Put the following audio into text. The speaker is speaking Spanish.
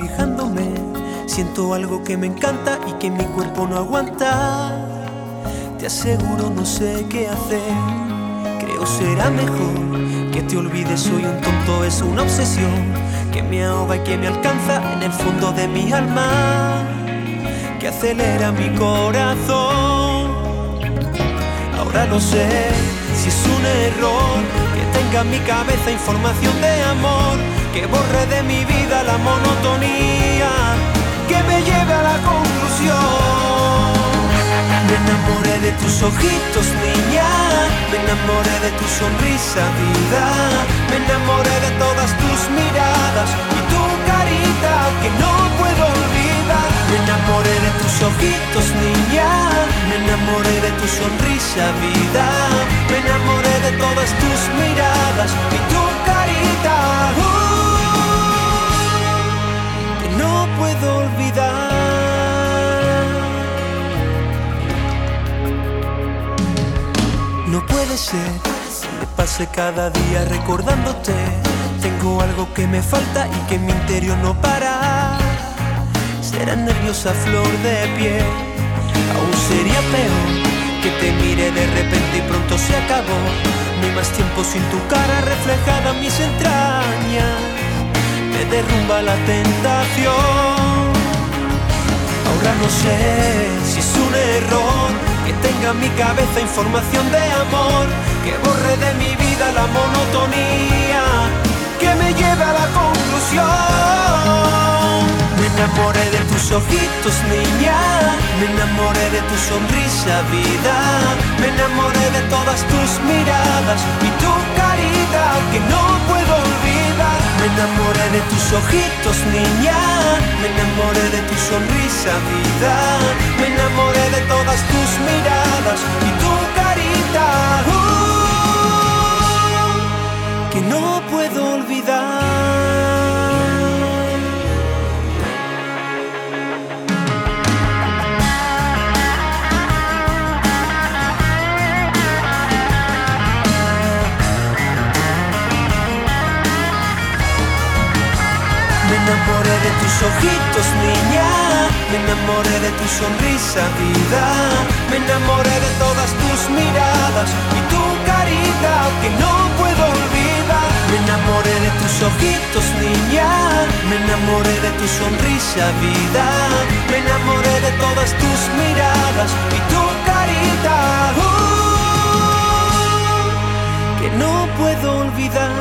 fijándome. Siento algo que me encanta y que mi cuerpo no aguanta. Te aseguro no sé qué hacer. Creo será mejor que te olvides, soy un tonto, es una obsesión que me ahoga y que me alcanza en el fondo de mi alma, que acelera mi corazón. Ahora no sé si es un error que tenga en mi cabeza información de amor, que borre de mi vida la monotonía, que me lleve a la conclusión. Me enamoré de tus ojitos, niña, me enamoré de tu sonrisa, vida. Me enamoré de todas tus miradas y tu carita que no puedo olvidar. Me enamoré de tus ojitos, niña, me enamoré de tu sonrisa, vida. Me enamoré de todas tus miradas y tu carita que no puedo olvidar. No puede ser que me pase cada día recordándote. Tengo algo que me falta y que en mi interior no para. Será nerviosa flor de piel. Aún sería peor que te mire de repente y pronto se acabó. No hay más tiempo sin tu cara reflejada en mis entrañas. Me derrumba la tentación. Ahora no sé si es un error que tenga en mi cabeza información de amor, que borre de mi vida la monotonía, que me lleve a la conclusión. Me enamoré de tus ojitos, niña, me enamoré de tu sonrisa, vida. Me enamoré de todas tus miradas y tu carita que no puedo olvidar. Me enamoré de tus ojitos, niña, me enamoré de tu sonrisa, vida. Me enamoré de todas tus miradas y tu carita que no puedo olvidar. Me enamoré de tus ojitos, niña, me enamoré de tu sonrisa, vida. Me enamoré de todas tus miradas y tu carita que no puedo olvidar. Me enamoré de tus ojitos, niña, me enamoré de tu sonrisa, vida. Me enamoré de todas tus miradas y tu carita que no puedo olvidar.